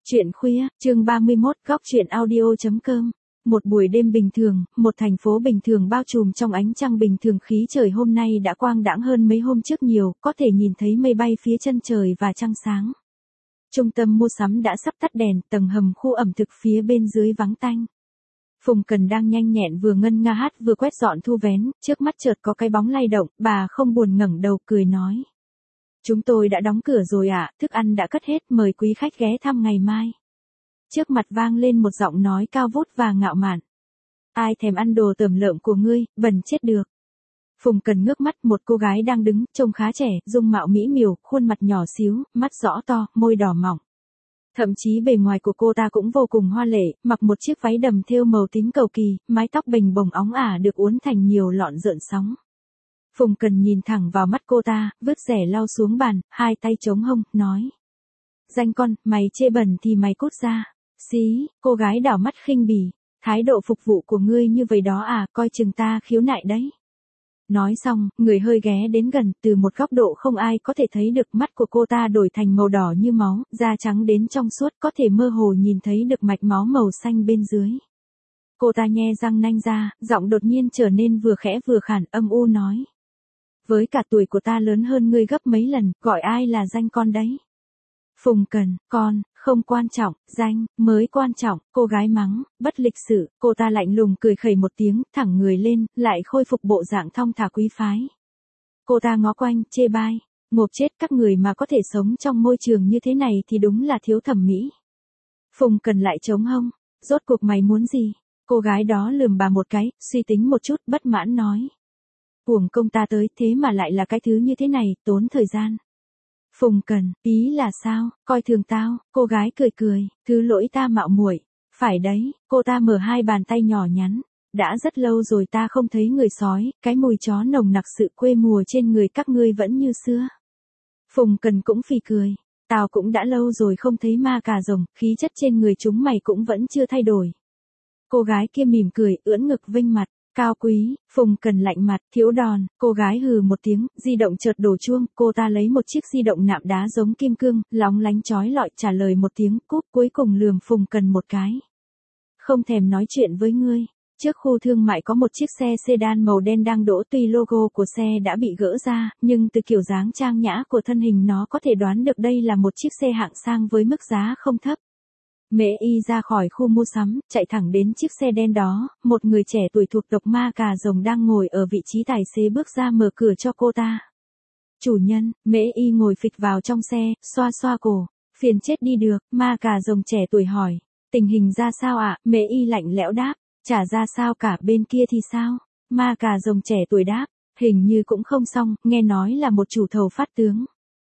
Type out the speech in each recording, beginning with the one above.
Chuyện khuya, chương 31, góc chuyện audio.com. Một buổi đêm bình thường, một thành phố bình thường bao trùm trong ánh trăng bình thường, khí trời hôm nay đã quang đãng hơn mấy hôm trước nhiều, có thể nhìn thấy mây bay phía chân trời và trăng sáng. Trung tâm mua sắm đã sắp tắt đèn, tầng hầm khu ẩm thực phía bên dưới vắng tanh. Phùng Cần đang nhanh nhẹn vừa ngân nga hát vừa quét dọn thu vén, trước mắt chợt có cái bóng lay động, bà không buồn ngẩng đầu cười nói. Chúng tôi đã đóng cửa rồi ạ, thức ăn đã cất hết, mời quý khách ghé thăm ngày mai. Trước mặt vang lên một giọng nói cao vút và ngạo mạn. Ai thèm ăn đồ tởm lợm của ngươi, bần chết được. Phùng Cần ngước mắt, một cô gái đang đứng, trông khá trẻ, dung mạo mỹ miều, khuôn mặt nhỏ xíu, mắt rõ to, môi đỏ mỏng. Thậm chí bề ngoài của cô ta cũng vô cùng hoa lệ, mặc một chiếc váy đầm thêu màu tím cầu kỳ, mái tóc bình bồng óng ả được uốn thành nhiều lọn rợn sóng. Phùng Cần nhìn thẳng vào mắt cô ta, vứt rẻ lau xuống bàn, hai tay chống hông, nói. Danh con, mày chê bẩn thì mày cút ra. Xí, cô gái đảo mắt khinh bỉ. Thái độ phục vụ của ngươi như vậy đó à, coi chừng ta khiếu nại đấy. Nói xong, người hơi ghé đến gần, từ một góc độ không ai có thể thấy được, mắt của cô ta đổi thành màu đỏ như máu, da trắng đến trong suốt, có thể mơ hồ nhìn thấy được mạch máu màu xanh bên dưới. Cô ta nhe răng nanh ra, giọng đột nhiên trở nên vừa khẽ vừa khản, âm u nói. Với cả tuổi của ta lớn hơn ngươi gấp mấy lần, gọi ai là danh con đấy. Phùng Cần, con, không quan trọng, danh, mới quan trọng, cô gái mắng, bất lịch sự, cô ta lạnh lùng cười khẩy một tiếng, thẳng người lên, lại khôi phục bộ dạng thong thả quý phái. Cô ta ngó quanh, chê bai, ngộp chết, các người mà có thể sống trong môi trường như thế này thì đúng là thiếu thẩm mỹ. Phùng Cần lại chống hông, rốt cuộc mày muốn gì? Cô gái đó lườm bà một cái, suy tính một chút, bất mãn nói. Uổng công ta tới, thế mà lại là cái thứ như thế này, tốn thời gian. Phùng Cần, ý là sao, coi thường tao, cô gái cười cười, thứ lỗi ta mạo muội. Phải đấy, cô ta mở hai bàn tay nhỏ nhắn. Đã rất lâu rồi ta không thấy người sói, cái mùi chó nồng nặc sự quê mùa trên người các ngươi vẫn như xưa. Phùng Cần cũng phì cười, tao cũng đã lâu rồi không thấy ma cà rồng, khí chất trên người chúng mày cũng vẫn chưa thay đổi. Cô gái kia mỉm cười, ưỡn ngực vinh mặt. Cao quý, Phùng Cần lạnh mặt, thiếu đòn, cô gái hừ một tiếng, di động chợt đổ chuông, cô ta lấy một chiếc di động nạm đá giống kim cương, lóng lánh chói lọi, trả lời một tiếng, cúp, cuối cùng lườm Phùng Cần một cái. Không thèm nói chuyện với ngươi. Trước khu thương mại có một chiếc xe sedan màu đen đang đỗ, tuy logo của xe đã bị gỡ ra, nhưng từ kiểu dáng trang nhã của thân hình nó có thể đoán được đây là một chiếc xe hạng sang với mức giá không thấp. Mễ Y ra khỏi khu mua sắm, chạy thẳng đến chiếc xe đen đó, một người trẻ tuổi thuộc tộc ma cà rồng đang ngồi ở vị trí tài xế bước ra mở cửa cho cô ta. Chủ nhân, Mễ Y ngồi phịch vào trong xe, xoa xoa cổ, phiền chết đi được, ma cà rồng trẻ tuổi hỏi, tình hình ra sao ạ? Mễ Y lạnh lẽo đáp, chả ra sao cả, bên kia thì sao? Ma cà rồng trẻ tuổi đáp, hình như cũng không xong, nghe nói là một chủ thầu phát tướng.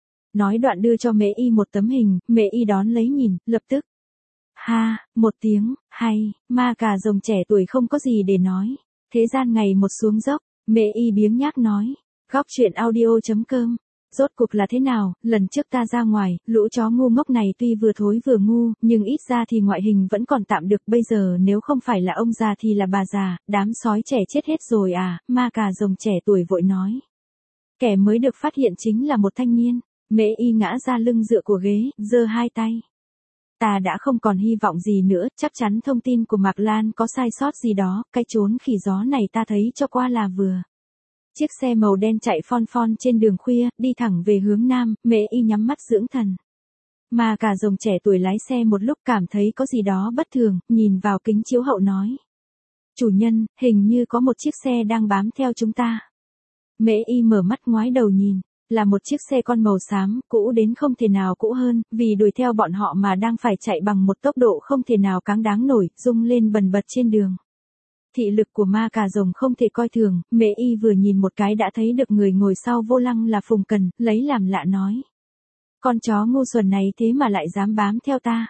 Nói đoạn đưa cho Mễ Y một tấm hình, Mễ Y đón lấy nhìn, lập tức. Ha, một tiếng, hay, ma cà rồng trẻ tuổi không có gì để nói. Thế gian ngày một xuống dốc, Mễ Y biếng nhác nói. Góc chuyện audio.com. Rốt cuộc là thế nào, lần trước ta ra ngoài, lũ chó ngu ngốc này tuy vừa thối vừa ngu, nhưng ít ra thì ngoại hình vẫn còn tạm được, bây giờ nếu không phải là ông già thì là bà già, đám sói trẻ chết hết rồi à, ma cà rồng trẻ tuổi vội nói. Kẻ mới được phát hiện chính là một thanh niên. Mễ Y ngã ra lưng dựa của ghế, giơ hai tay. Ta đã không còn hy vọng gì nữa, chắc chắn thông tin của Mạc Lan có sai sót gì đó, cái chốn khỉ gió này ta thấy cho qua là vừa. Chiếc xe màu đen chạy phon phon trên đường khuya, đi thẳng về hướng nam, Mễ Y nhắm mắt dưỡng thần. Mà cả rồng trẻ tuổi lái xe một lúc cảm thấy có gì đó bất thường, nhìn vào kính chiếu hậu nói. Chủ nhân, hình như có một chiếc xe đang bám theo chúng ta. Mễ Y mở mắt ngoái đầu nhìn. Là một chiếc xe con màu xám, cũ đến không thể nào cũ hơn, vì đuổi theo bọn họ mà đang phải chạy bằng một tốc độ không thể nào cáng đáng nổi, rung lên bần bật trên đường. Thị lực của ma cà rồng không thể coi thường, Mễ Y vừa nhìn một cái đã thấy được người ngồi sau vô lăng là Phùng Cần, lấy làm lạ nói. Con chó ngu xuẩn này thế mà lại dám bám theo ta.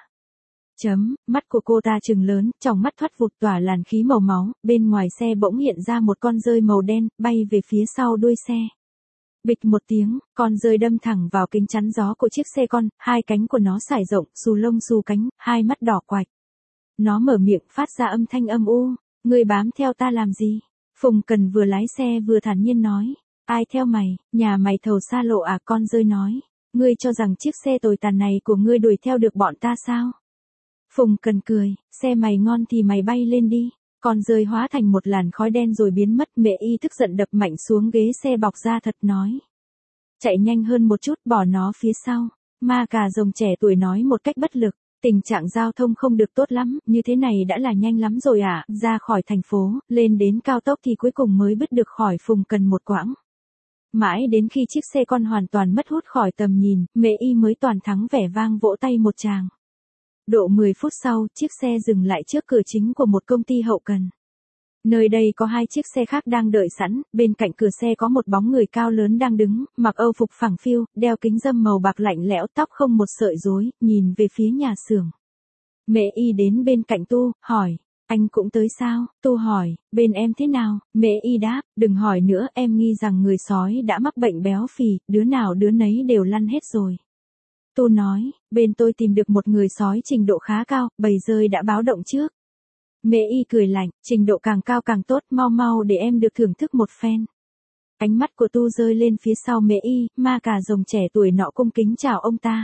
Mắt của cô ta trừng lớn, trong mắt thoát vụt tỏa làn khí màu máu, bên ngoài xe bỗng hiện ra một con dơi màu đen, bay về phía sau đuôi xe. Bịch một tiếng, con dơi đâm thẳng vào kính chắn gió của chiếc xe con, hai cánh của nó sải rộng, xù lông xù cánh, hai mắt đỏ quạch. Nó mở miệng phát ra âm thanh âm u, ngươi bám theo ta làm gì? Phùng Cần vừa lái xe vừa thản nhiên nói, ai theo mày, nhà mày thầu xa lộ à? Con dơi nói, ngươi cho rằng chiếc xe tồi tàn này của ngươi đuổi theo được bọn ta sao? Phùng Cần cười, xe mày ngon thì mày bay lên đi. Con rơi hóa thành một làn khói đen rồi biến mất. Mẹ Y tức giận đập mạnh xuống ghế xe bọc da thật nói. Chạy nhanh hơn một chút, bỏ nó phía sau. Ma cà rồng trẻ tuổi nói một cách bất lực. Tình trạng giao thông không được tốt lắm, như thế này đã là nhanh lắm rồi à, ra khỏi thành phố, lên đến cao tốc thì cuối cùng mới bứt được khỏi Phùng Cần một quãng. Mãi đến khi chiếc xe con hoàn toàn mất hút khỏi tầm nhìn, Mẹ Y mới toàn thắng vẻ vang vỗ tay một tràng. Độ 10 phút sau, chiếc xe dừng lại trước cửa chính của một công ty hậu cần. Nơi đây có 2 chiếc xe khác đang đợi sẵn, bên cạnh cửa xe có một bóng người cao lớn đang đứng, mặc âu phục phẳng phiu, đeo kính râm màu bạc lạnh lẽo, tóc không một sợi rối, nhìn về phía nhà xưởng. Mẹ Y đến bên cạnh Tu, hỏi, anh cũng tới sao? Tu hỏi, bên em thế nào? Mẹ Y đáp, đừng hỏi nữa, em nghi rằng người sói đã mắc bệnh béo phì, đứa nào đứa nấy đều lăn hết rồi. Tu nói, bên tôi tìm được một người sói trình độ khá cao, bầy rơi đã báo động trước. Mẹ Y cười lạnh, trình độ càng cao càng tốt, mau mau để em được thưởng thức một phen. Ánh mắt của Tu rơi lên phía sau Mẹ Y, ma cà rồng trẻ tuổi nọ cung kính chào ông ta.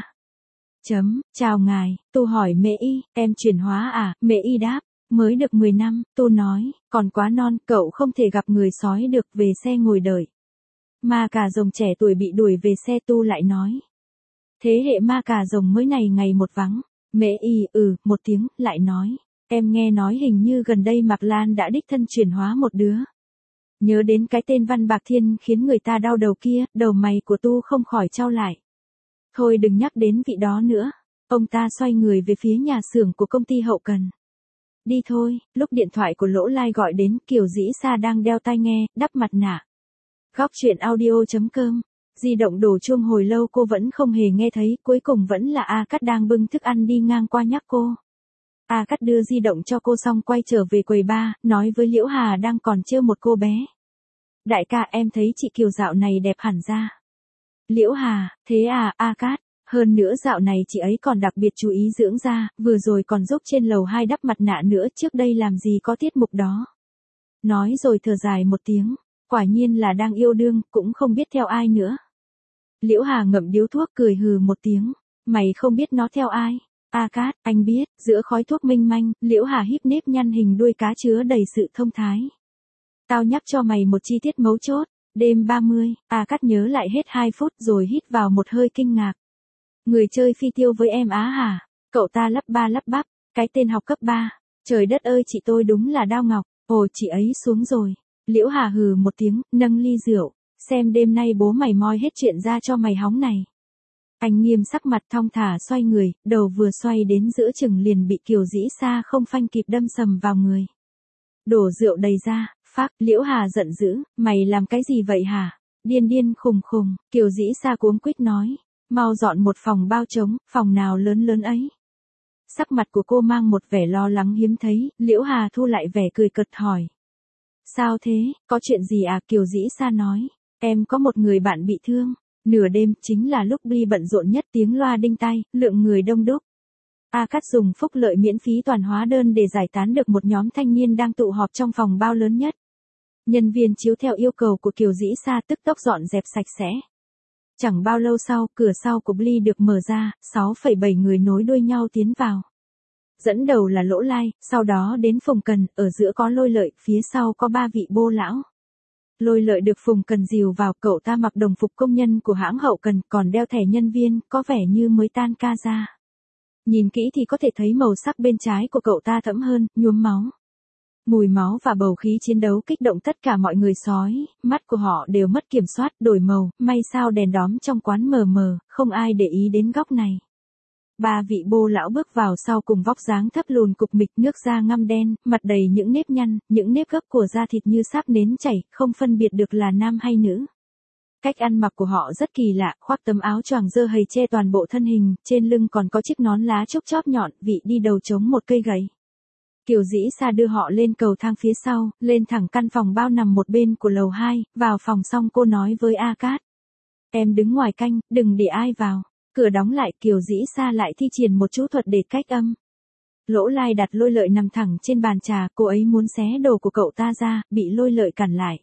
Chào ngài, Tu hỏi Mẹ Y, em chuyển hóa à? Mẹ Y đáp, mới được 10 năm, Tu nói, còn quá non, cậu không thể gặp người sói được, về xe ngồi đợi. Ma cà rồng trẻ tuổi bị đuổi về xe. Tu lại nói. Thế hệ ma cà rồng mới này ngày một vắng. Mẹ Y một tiếng, lại nói. Em nghe nói hình như gần đây Mạc Lan đã đích thân chuyển hóa một đứa. Nhớ đến cái tên Văn Bạc Thiên khiến người ta đau đầu kia, đầu mày của Tu không khỏi chau lại. Thôi đừng nhắc đến vị đó nữa. Ông ta xoay người về phía nhà xưởng của công ty hậu cần. Đi thôi, lúc điện thoại của Lỗ Lai gọi đến, Kiều Dĩ Sa đang đeo tai nghe, đắp mặt nạ. Góc truyện audio.com. Di động đổ chuông hồi lâu cô vẫn không hề nghe thấy, cuối cùng vẫn là A Cát đang bưng thức ăn đi ngang qua nhắc cô. A Cát đưa di động cho cô xong quay trở về quầy bar, nói với Liễu Hà đang còn trêu một cô bé. Đại ca, em thấy chị Kiều dạo này đẹp hẳn ra. Liễu Hà, thế à, A Cát, hơn nữa dạo này chị ấy còn đặc biệt chú ý dưỡng da, vừa rồi còn giúp trên lầu 2 đắp mặt nạ nữa, trước đây làm gì có tiết mục đó. Nói rồi thở dài một tiếng, quả nhiên là đang yêu đương, cũng không biết theo ai nữa. Liễu Hà ngậm điếu thuốc cười hừ một tiếng, mày không biết nó theo ai. A Cát, anh biết, giữa khói thuốc minh manh, Liễu Hà híp nếp nhăn hình đuôi cá chứa đầy sự thông thái. Tao nhắc cho mày một chi tiết mấu chốt, đêm 30, A Cát nhớ lại hết 2 phút rồi hít vào một hơi kinh ngạc. Người chơi phi tiêu với em á hả? Cậu ta lắp ba lắp bắp, cái tên học cấp 3. Trời đất ơi, chị tôi đúng là Đao Ngọc, ồ chị ấy xuống rồi. Liễu Hà hừ một tiếng, nâng ly rượu, xem đêm nay bố mày moi hết chuyện ra cho mày hóng này. Anh nghiêm sắc mặt thong thả xoay người, đầu vừa xoay đến giữa chừng liền bị Kiều Dĩ Sa không phanh kịp đâm sầm vào người. Đổ rượu đầy ra, phác, Liễu Hà giận dữ, mày làm cái gì vậy hả? Điên điên khùng khùng, Kiều Dĩ Sa cuống quýt nói, mau dọn một phòng bao trống, phòng nào lớn lớn ấy. Sắc mặt của cô mang một vẻ lo lắng hiếm thấy, Liễu Hà thu lại vẻ cười cợt hỏi. Sao thế, có chuyện gì à? Kiều Dĩ Sa nói, em có một người bạn bị thương. Nửa đêm, chính là lúc Bly bận rộn nhất, tiếng loa đinh tai, lượng người đông đúc. A Cát dùng phúc lợi miễn phí toàn hóa đơn để giải tán được một nhóm thanh niên đang tụ họp trong phòng bao lớn nhất. Nhân viên chiếu theo yêu cầu của Kiều Dĩ Sa tức tốc dọn dẹp sạch sẽ. Chẳng bao lâu sau, cửa sau của Bly được mở ra, 6,7 người nối đuôi nhau tiến vào. Dẫn đầu là Lỗ Lai, sau đó đến Phùng Cần, ở giữa có Lôi Lợi, phía sau có 3 vị bô lão. Lôi Lợi được Phùng Cần dìu vào, cậu ta mặc đồng phục công nhân của hãng hậu cần, còn đeo thẻ nhân viên, có vẻ như mới tan ca ra. Nhìn kỹ thì có thể thấy màu sắc bên trái của cậu ta thẫm hơn, nhuốm máu. Mùi máu và bầu khí chiến đấu kích động tất cả mọi người sói, mắt của họ đều mất kiểm soát, đổi màu, may sao đèn đóm trong quán mờ mờ, không ai để ý đến góc này. 3 vị bô lão bước vào sau cùng vóc dáng thấp lùn cục mịch, nước da ngăm đen, mặt đầy những nếp nhăn, những nếp gấp của da thịt như sáp nến chảy, không phân biệt được là nam hay nữ. Cách ăn mặc của họ rất kỳ lạ, khoác tấm áo choàng dơ hầy che toàn bộ thân hình, trên lưng còn có chiếc nón lá chốc chóp nhọn, vị đi đầu chống một cây gậy. Kiều Dĩ Sa đưa họ lên cầu thang phía sau, lên thẳng căn phòng bao nằm một bên của lầu 2, vào phòng xong cô nói với A Cát. Em đứng ngoài canh, đừng để ai vào. Cửa đóng lại, Kiều Dĩ Sa lại thi triển một chú thuật để cách âm. Lỗ Lai đặt Lôi Lợi nằm thẳng trên bàn trà, cô ấy muốn xé đồ của cậu ta ra, bị Lôi Lợi cản lại.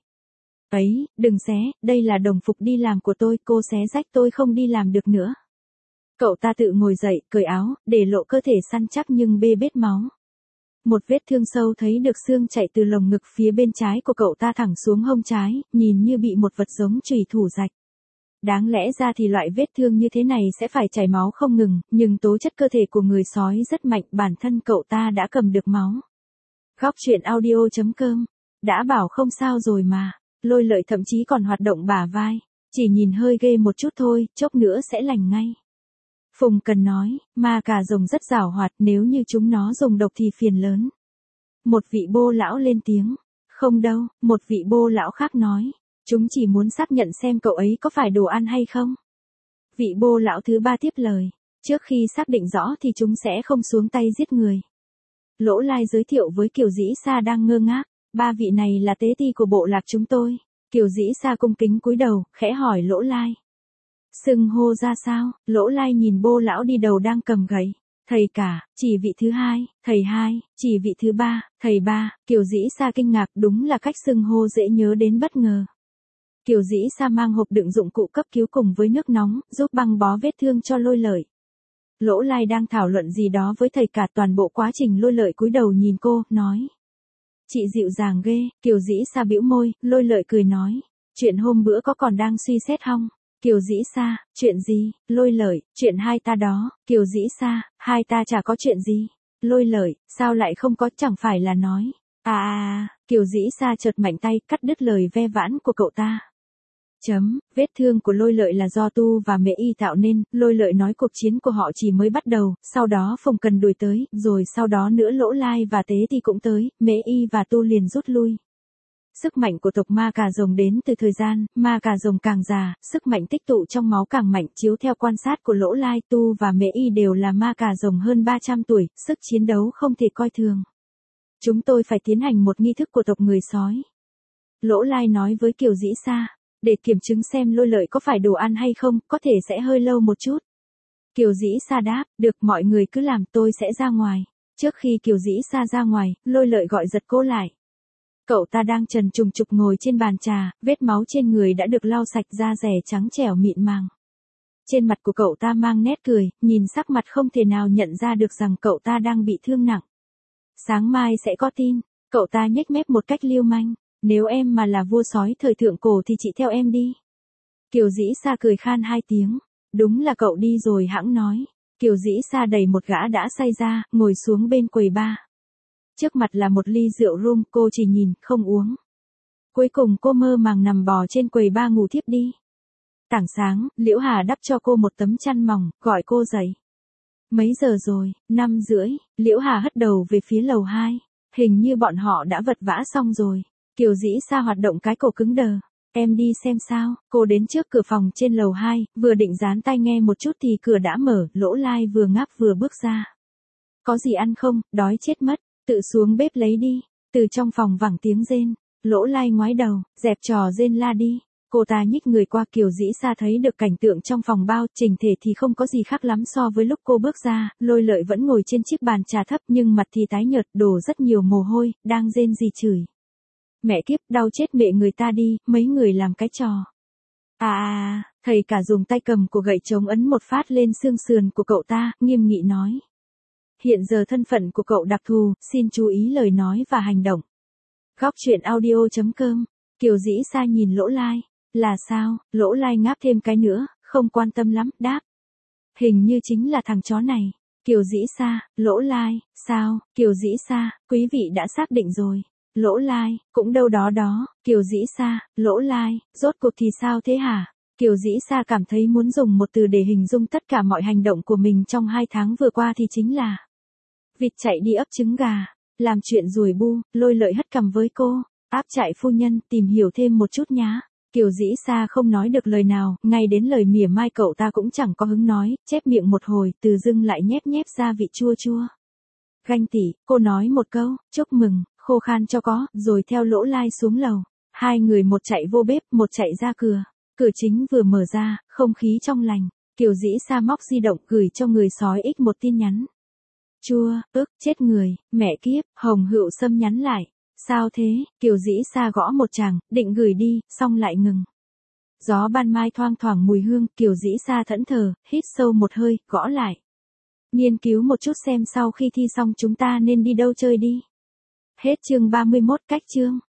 Ấy, đừng xé, đây là đồng phục đi làm của tôi, cô xé rách tôi không đi làm được nữa. Cậu ta tự ngồi dậy, cởi áo, để lộ cơ thể săn chắc nhưng bê bết máu. Một vết thương sâu thấy được xương chạy từ lồng ngực phía bên trái của cậu ta thẳng xuống hông trái, nhìn như bị một vật giống chùy thủ rạch. Đáng lẽ ra thì loại vết thương như thế này sẽ phải chảy máu không ngừng, nhưng tố chất cơ thể của người sói rất mạnh, bản thân cậu ta đã cầm được máu. Góc truyện audio.com. Đã bảo không sao rồi mà. Lôi Lợi thậm chí còn hoạt động bả vai. Chỉ nhìn hơi ghê một chút thôi, chốc nữa sẽ lành ngay. Phùng Cần nói, ma cà rồng rất giàu hoạt, nếu như chúng nó dùng độc thì phiền lớn. Một vị bô lão lên tiếng. Không đâu, một vị bô lão khác nói. Chúng chỉ muốn xác nhận xem cậu ấy có phải đồ ăn hay không. Vị bô lão thứ ba tiếp lời. Trước khi xác định rõ thì chúng sẽ không xuống tay giết người. Lỗ Lai giới thiệu với Kiều Dĩ Sa đang ngơ ngác. Ba vị này là tế ti của bộ lạc chúng tôi. Kiều Dĩ Sa cung kính cúi đầu, khẽ hỏi Lỗ Lai. Xưng hô ra sao? Lỗ Lai nhìn bô lão đi đầu đang cầm gậy. Thầy cả, chỉ vị thứ hai, thầy hai, chỉ vị thứ ba, thầy ba. Kiều Dĩ Sa kinh ngạc, đúng là cách xưng hô dễ nhớ đến bất ngờ. Kiều Dĩ Sa mang hộp đựng dụng cụ cấp cứu cùng với nước nóng, giúp băng bó vết thương cho Lôi Lợi. Lỗ Lai đang thảo luận gì đó với thầy cả, toàn bộ quá trình Lôi Lợi cúi đầu nhìn cô, nói. Chị dịu dàng ghê. Kiều Dĩ Sa bĩu môi, Lôi Lợi cười nói. Chuyện hôm bữa có còn đang suy xét không? Kiều Dĩ Sa, chuyện gì? Lôi Lợi, chuyện hai ta đó. Kiều Dĩ Sa, hai ta chả có chuyện gì. Lôi Lợi, sao lại không có, chẳng phải là nói. Kiều Dĩ Sa chợt mạnh tay cắt đứt lời ve vãn của cậu ta. Vết thương của Lôi Lợi là do Tu và Mễ Y tạo nên, Lôi Lợi nói cuộc chiến của họ chỉ mới bắt đầu, sau đó Phùng Cần đuổi tới, rồi sau đó nữa Lỗ Lai và Tế thì cũng tới, Mễ Y và Tu liền rút lui. Sức mạnh của tộc ma cà rồng đến từ thời gian, ma cà rồng càng già, sức mạnh tích tụ trong máu càng mạnh, chiếu theo quan sát của Lỗ Lai, Tu và Mễ Y đều là ma cà rồng hơn 300 tuổi, sức chiến đấu không thể coi thường. Chúng tôi phải tiến hành một nghi thức của tộc người sói. Lỗ Lai nói với Kiều Dĩ Sa. Để kiểm chứng xem Lôi Lợi có phải đồ ăn hay không, có thể sẽ hơi lâu một chút. Kiều Dĩ Sa đáp, được, mọi người cứ làm, tôi sẽ ra ngoài. Trước khi Kiều Dĩ Sa ra ngoài, Lôi Lợi gọi giật cô lại. Cậu ta đang trần trùng trục ngồi trên bàn trà, vết máu trên người đã được lau sạch, da rẻ trắng trẻo mịn màng. Trên mặt của cậu ta mang nét cười, nhìn sắc mặt không thể nào nhận ra được rằng cậu ta đang bị thương nặng. Sáng mai sẽ có tin. Cậu ta nhếch mép một cách lưu manh. Nếu em mà là vua sói thời thượng cổ thì chị theo em đi. Kiều Dĩ Sa cười khan hai tiếng. Đúng là cậu đi rồi hãng nói. Kiều Dĩ Sa đẩy một gã đã say ra, ngồi xuống bên quầy bar. Trước mặt là một ly rượu rum, cô chỉ nhìn, không uống. Cuối cùng cô mơ màng nằm bò trên quầy bar ngủ thiếp đi. Tảng sáng, Liễu Hà đắp cho cô một tấm chăn mỏng, gọi cô dậy. Mấy giờ rồi? 5:30, Liễu Hà hất đầu về phía lầu 2. Hình như bọn họ đã vật vã xong rồi. Kiều Dĩ Sa hoạt động cái cổ cứng đờ. Em đi xem sao. Cô đến trước cửa phòng trên lầu 2, vừa định dán tai nghe một chút thì cửa đã mở, Lỗ Lai vừa ngáp vừa bước ra. Có gì ăn không, đói chết mất, tự xuống bếp lấy đi. Từ trong phòng vẳng tiếng rên, Lỗ Lai ngoái đầu, dẹp trò rên la đi. Cô ta nhích người qua, Kiều Dĩ Sa thấy được cảnh tượng trong phòng bao, chỉnh thể thì không có gì khác lắm so với lúc cô bước ra, Lôi Lợi vẫn ngồi trên chiếc bàn trà thấp nhưng mặt thì tái nhợt, đổ rất nhiều mồ hôi, đang rên rỉ chửi. Mẹ kiếp, đau chết mẹ người ta đi, mấy người làm cái trò. Thầy cả dùng tay cầm của gậy chống ấn một phát lên xương sườn của cậu ta, nghiêm nghị nói. Hiện giờ thân phận của cậu đặc thù, xin chú ý lời nói và hành động. Góc truyện audio.com. Kiều Dĩ Sa nhìn Lỗ Lai. Là sao? Lỗ Lai ngáp thêm cái nữa, không quan tâm lắm, đáp. Hình như chính là thằng chó này. Kiều Dĩ Sa, Lỗ Lai, sao? Kiều Dĩ Sa, quý vị đã xác định rồi. Lỗ Lai, cũng đâu đó đó. Kiều Dĩ Sa, Lỗ Lai, rốt cuộc thì sao thế hả? Kiều Dĩ Sa cảm thấy muốn dùng một từ để hình dung tất cả mọi hành động của mình trong 2 tháng vừa qua thì chính là vịt chạy đi ấp trứng gà, làm chuyện ruồi bu. Lôi Lợi hất cằm với cô. Áp trại phu nhân, tìm hiểu thêm một chút nhá. Kiều Dĩ Sa không nói được lời nào, ngay đến lời mỉa mai cậu ta cũng chẳng có hứng nói, chép miệng một hồi, từ dưng lại nhép nhép ra vị chua chua. Ganh tị, cô nói một câu, chúc mừng, khô khan cho có, rồi theo Lỗ Lai xuống lầu. Hai người một chạy vô bếp, một chạy ra cửa. Cửa chính vừa mở ra, không khí trong lành. Kiều Dĩ Sa móc di động gửi cho người sói X một tin nhắn. Chua, chết người, mẹ kiếp, Hồng Hựu Sâm nhắn lại. Sao thế? Kiều Dĩ Sa gõ một tràng, định gửi đi, xong lại ngừng. Gió ban mai thoang thoảng mùi hương, Kiều Dĩ Sa thẫn thờ, hít sâu một hơi, gõ lại. Nghiên cứu một chút xem sau khi thi xong chúng ta nên đi đâu chơi đi. Hết chương 31 cách chương.